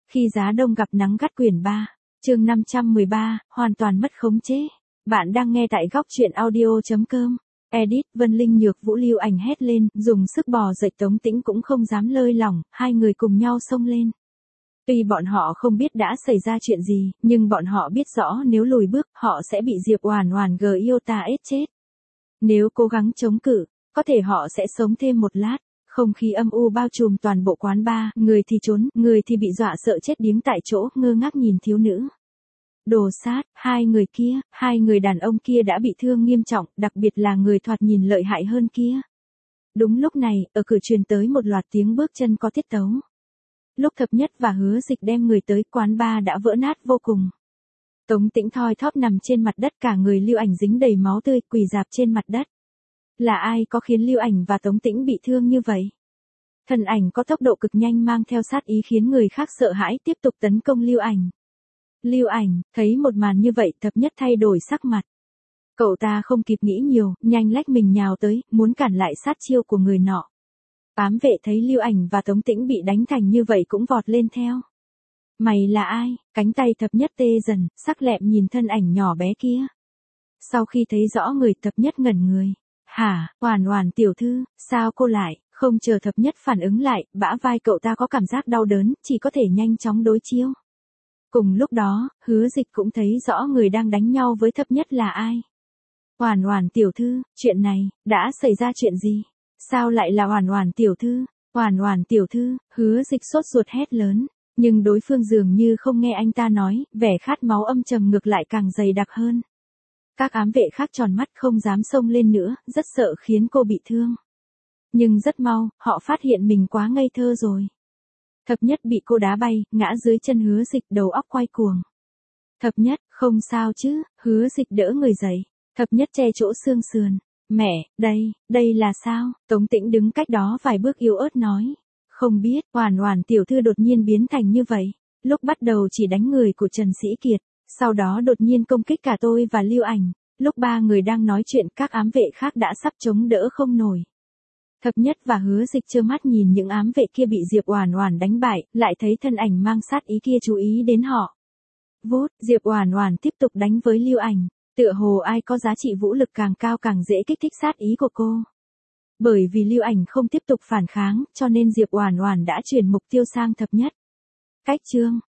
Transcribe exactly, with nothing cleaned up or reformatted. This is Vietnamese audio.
Khi giá đông gặp nắng gắt quyển ba, chương năm trăm mười ba, hoàn toàn mất khống chế. Bạn đang nghe tại góc truyện audio.com. Edit, Vân Linh Nhược Vũ Lưu Ảnh hét lên, dùng sức bò dậy. Tống Tĩnh cũng không dám lơi lỏng, hai người cùng nhau xông lên. Tuy bọn họ không biết đã xảy ra chuyện gì, nhưng bọn họ biết rõ nếu lùi bước, họ sẽ bị Diệp Oản Oản Giota ết chết. Nếu cố gắng chống cự, có thể họ sẽ sống thêm một lát. Không khí âm u bao trùm toàn bộ quán bar, người thì trốn, người thì bị dọa sợ chết điếng tại chỗ, ngơ ngác nhìn thiếu nữ. Đồ sát, hai người kia, hai người đàn ông kia đã bị thương nghiêm trọng, đặc biệt là người thoạt nhìn lợi hại hơn kia. Đúng lúc này, ở cửa truyền tới một loạt tiếng bước chân có tiết tấu. Lúc Thập Nhất và Hứa Dịch đem người tới, quán bar đã vỡ nát vô cùng. Tống Tĩnh thoi thóp nằm trên mặt đất, cả người Lưu Ảnh dính đầy máu tươi, quỳ rạp trên mặt đất. Là ai có khiến Lưu Ảnh và Tống Tĩnh bị thương như vậy? Thân ảnh có tốc độ cực nhanh mang theo sát ý khiến người khác sợ hãi, tiếp tục tấn công Lưu Ảnh. Lưu Ảnh, thấy một màn như vậy, Thập Nhất thay đổi sắc mặt. Cậu ta không kịp nghĩ nhiều, nhanh lách mình nhào tới, muốn cản lại sát chiêu của người nọ. Ám vệ thấy Lưu Ảnh và Tống Tĩnh bị đánh thành như vậy cũng vọt lên theo. Mày là ai? Cánh tay Thập Nhất tê dần, sắc lẹm nhìn thân ảnh nhỏ bé kia. Sau khi thấy rõ người, Thập Nhất ngẩn người. Hả, Oản Oản tiểu thư, sao cô lại? Không chờ Thập Nhất phản ứng lại, bả vai cậu ta có cảm giác đau đớn, chỉ có thể nhanh chóng đối chiêu. Cùng lúc đó, Hứa Dịch cũng thấy rõ người đang đánh nhau với Thập Nhất là ai. Oản Oản tiểu thư, chuyện này, đã xảy ra chuyện gì? Sao lại là Oản Oản tiểu thư? Oản Oản tiểu thư, Hứa Dịch sốt ruột hét lớn, nhưng đối phương dường như không nghe anh ta nói, vẻ khát máu âm trầm ngược lại càng dày đặc hơn. Các ám vệ khác tròn mắt không dám xông lên nữa, rất sợ khiến cô bị thương. Nhưng rất mau, họ phát hiện mình quá ngây thơ rồi. Thập Nhất bị cô đá bay, ngã dưới chân Hứa Dịch, đầu óc quay cuồng. Thập Nhất, không sao chứ? Hứa Dịch đỡ người dậy. Thập Nhất che chỗ xương sườn. Mẹ, đây, đây là sao? Tống Tĩnh đứng cách đó vài bước yếu ớt nói. Không biết, Oản Oản tiểu thư đột nhiên biến thành như vậy. Lúc bắt đầu chỉ đánh người của Trần Sĩ Kiệt, sau đó đột nhiên công kích cả tôi và Lưu Ảnh. Lúc ba người đang nói chuyện, các ám vệ khác đã sắp chống đỡ không nổi. Thập Nhất và Hứa Dịch trơ mắt nhìn những ám vệ kia bị Diệp Oản Oản đánh bại, lại thấy thân ảnh mang sát ý kia chú ý đến họ. Vút, Diệp Oản Oản tiếp tục đánh với Lưu Ảnh, tựa hồ ai có giá trị vũ lực càng cao càng dễ kích thích sát ý của cô. Bởi vì Lưu Ảnh không tiếp tục phản kháng, cho nên Diệp Oản Oản đã chuyển mục tiêu sang Thập Nhất. Cách chương